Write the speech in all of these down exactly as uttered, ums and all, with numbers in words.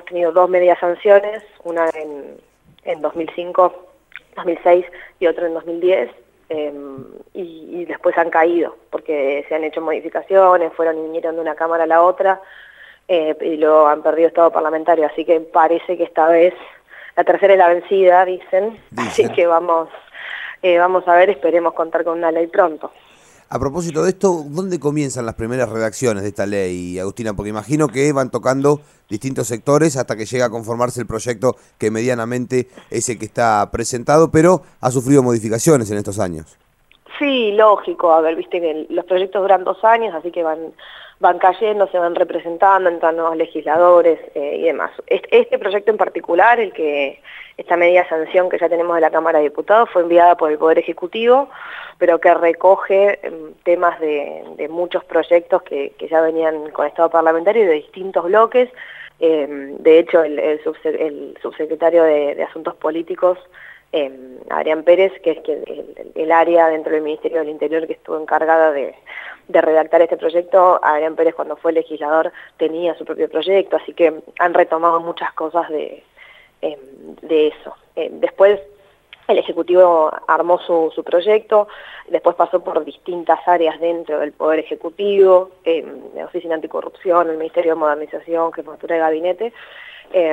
tenido dos medias sanciones, una en, en dos mil cinco, dos mil seis y otra en dos mil diez, eh, y, y después han caído, porque se han hecho modificaciones, fueron y vinieron de una cámara a la otra, eh, y luego han perdido estado parlamentario, así que parece que esta vez la tercera es la vencida, dicen, Dicen. así que vamos, eh, vamos a ver, esperemos contar con una ley pronto. A propósito de esto, ¿dónde comienzan las primeras redacciones de esta ley, Agustina? Porque imagino que van tocando distintos sectores hasta que llega a conformarse el proyecto que medianamente es el que está presentado, pero ha sufrido modificaciones en estos años. Sí, lógico, a ver, viste que los proyectos duran dos años, así que van van cayendo, se van representando, entran nuevos legisladores eh, y demás. Este, este proyecto en particular, el que esta media sanción que ya tenemos de la Cámara de Diputados, fue enviada por el Poder Ejecutivo, pero que recoge eh, temas de, de muchos proyectos que, que ya venían con estado parlamentario y de distintos bloques. Eh, de hecho, el, el, subse el subsecretario de, de Asuntos Políticos, Eh, Adrián Pérez, que es que el, el área dentro del Ministerio del Interior que estuvo encargada de, de redactar este proyecto, Adrián Pérez cuando fue legislador tenía su propio proyecto, así que han retomado muchas cosas de, eh, de eso. Eh, después el Ejecutivo armó su, su proyecto, después pasó por distintas áreas dentro del Poder Ejecutivo, eh, la Oficina Anticorrupción, el Ministerio de Modernización, Jefatura de Gabinete, eh,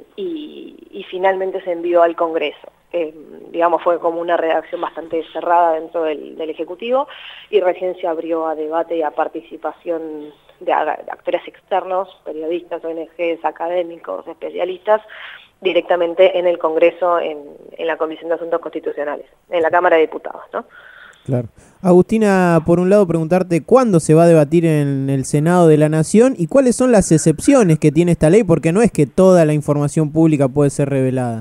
y, y finalmente se envió al Congreso. Eh, digamos, fue como una redacción bastante cerrada dentro del, del Ejecutivo y recién se abrió a debate y a participación de, de actores externos, periodistas, O N Ges, académicos, especialistas, directamente en el Congreso, en, en la Comisión de Asuntos Constitucionales, en la Cámara de Diputados, ¿no? Claro. Agustina, por un lado preguntarte cuándo se va a debatir en el Senado de la Nación y cuáles son las excepciones que tiene esta ley, porque no es que toda la información pública puede ser revelada.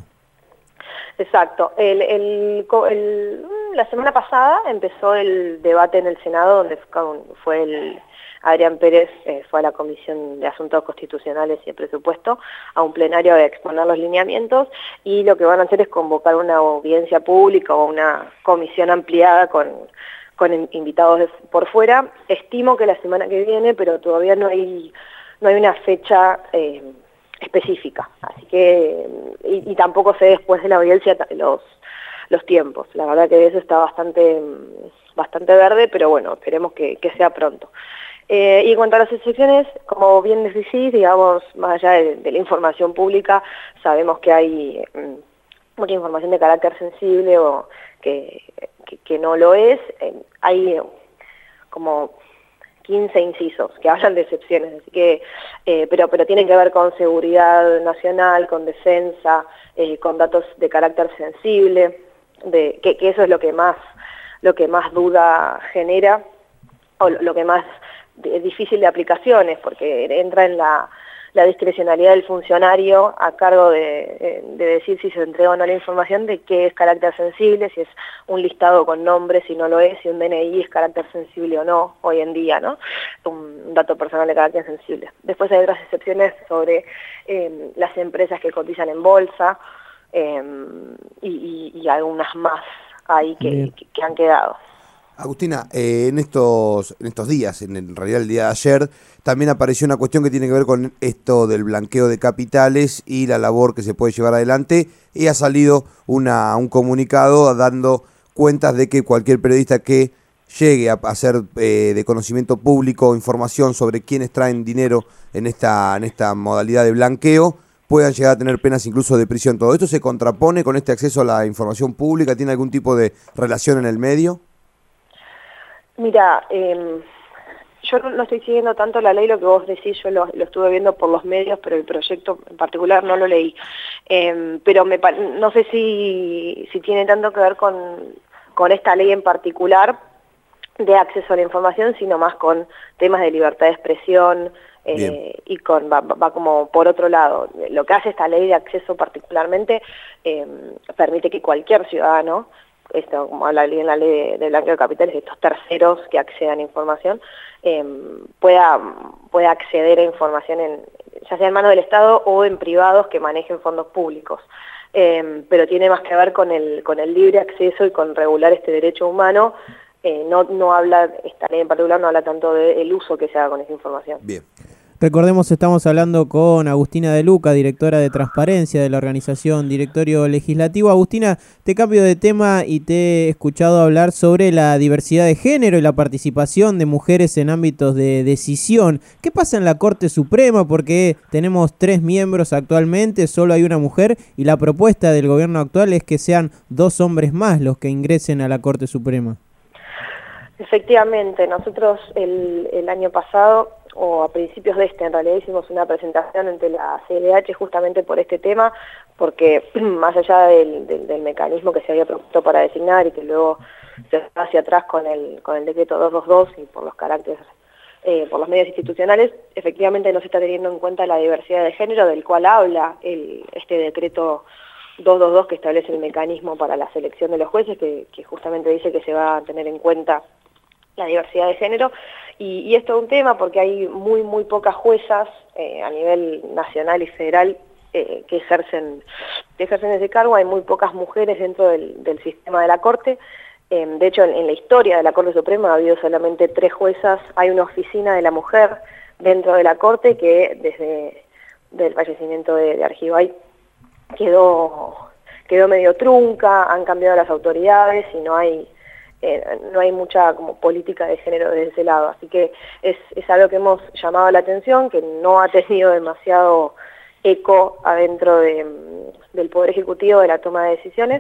Exacto. El, el, el, la semana pasada empezó el debate en el Senado, donde fue el Adrián Pérez, eh, fue a la Comisión de Asuntos Constitucionales y de Presupuesto, a un plenario a exponer los lineamientos, y lo que van a hacer es convocar una audiencia pública o una comisión ampliada con, con invitados de, por fuera. Estimo que la semana que viene, pero todavía no hay, no hay una fecha Eh, específica, así que y, y tampoco sé después de la audiencia los los tiempos. La verdad que eso está bastante bastante verde, pero bueno, esperemos que, que sea pronto. Eh, y en cuanto a las excepciones, como bien decís, digamos, más allá de, de la información pública, sabemos que hay mm, mucha información de carácter sensible o que, que, que no lo es. Eh, hay como quince incisos que hablan de excepciones, así que, eh, pero, pero tienen que ver con seguridad nacional, con defensa, eh, con datos de carácter sensible, de, que, que eso es lo que más, lo que más duda genera, o lo, lo que más es difícil de aplicaciones, porque entra en la, la discrecionalidad del funcionario a cargo de, de decir si se entrega o no la información, de qué es carácter sensible, si es un listado con nombres, si no lo es, si un D N I es carácter sensible o no, hoy en día, ¿no? Un dato personal de carácter sensible. Después hay otras excepciones sobre eh, las empresas que cotizan en bolsa eh, y, y, y algunas más ahí que, que, que han quedado. Agustina, eh, en estos en estos días, en, el, en realidad el día de ayer, también apareció una cuestión que tiene que ver con esto del blanqueo de capitales y la labor que se puede llevar adelante, y ha salido una, un comunicado dando cuentas de que cualquier periodista que llegue a hacer eh, de conocimiento público información sobre quiénes traen dinero en esta, en esta modalidad de blanqueo, puedan llegar a tener penas incluso de prisión. ¿Todo esto se contrapone con este acceso a la información pública? ¿Tiene algún tipo de relación en el medio? Mira, eh, yo no, no estoy siguiendo tanto la ley, lo que vos decís, yo lo, lo estuve viendo por los medios, pero el proyecto en particular no lo leí. Eh, pero me, no sé si, si tiene tanto que ver con, con esta ley en particular de acceso a la información, sino más con temas de libertad de expresión, eh, y con va, va como por otro lado. Lo que hace esta ley de acceso particularmente eh, permite que cualquier ciudadano, esto como habla en la ley de, de blanqueo de capitales, estos terceros que accedan a información, eh, pueda, pueda acceder a información en, ya sea en manos del Estado o en privados que manejen fondos públicos. Eh, pero tiene más que ver con el, con el libre acceso y con regular este derecho humano. Eh, no, no habla, esta ley en particular no habla tanto del uso que se haga con esa información. Bien. Recordemos, estamos hablando con Agustina De Luca, directora de Transparencia de la organización Directorio Legislativo. Agustina, te cambio de tema y te he escuchado hablar sobre la diversidad de género y la participación de mujeres en ámbitos de decisión. ¿Qué pasa en la Corte Suprema? Porque tenemos tres miembros actualmente, solo hay una mujer, y la propuesta del gobierno actual es que sean dos hombres más los que ingresen a la Corte Suprema. Efectivamente, nosotros el, el año pasado, o a principios de este, en realidad hicimos una presentación ante la C L H justamente por este tema, porque más allá del, del, del mecanismo que se había propuesto para designar y que luego se fue hacia atrás con el, con el decreto doscientos veintidós y por los caracteres, eh, por los medios institucionales, efectivamente no se está teniendo en cuenta la diversidad de género del cual habla el, este decreto doscientos veintidós que establece el mecanismo para la selección de los jueces, que, que justamente dice que se va a tener en cuenta la diversidad de género, y, y esto es un tema porque hay muy muy pocas juezas eh, a nivel nacional y federal eh, que ejercen que ejercen ese cargo. Hay muy pocas mujeres dentro del, del sistema de la Corte. Eh, de hecho, en, en la historia de la Corte Suprema ha habido solamente tres juezas. Hay una oficina de la mujer dentro de la Corte que desde el fallecimiento de, de Argibay quedó, quedó medio trunca, han cambiado las autoridades y no hay Eh, no hay mucha como política de género desde ese lado, así que es, es algo que hemos llamado la atención, que no ha tenido demasiado eco adentro de, del Poder Ejecutivo de la toma de decisiones,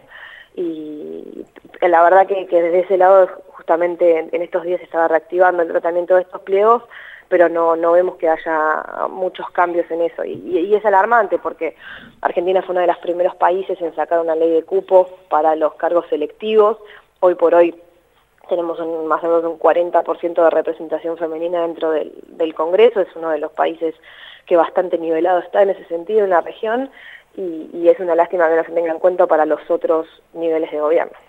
y la verdad que, que desde ese lado justamente en, en estos días se estaba reactivando el tratamiento de estos pliegos, pero no, no vemos que haya muchos cambios en eso, y, y es alarmante porque Argentina fue uno de los primeros países en sacar una ley de cupo para los cargos selectivos. Hoy por hoy tenemos un, más o menos un cuarenta por ciento de representación femenina dentro del, del Congreso. Es uno de los países que bastante nivelado está en ese sentido en la región, y, y es una lástima que no se tenga en cuenta para los otros niveles de gobierno.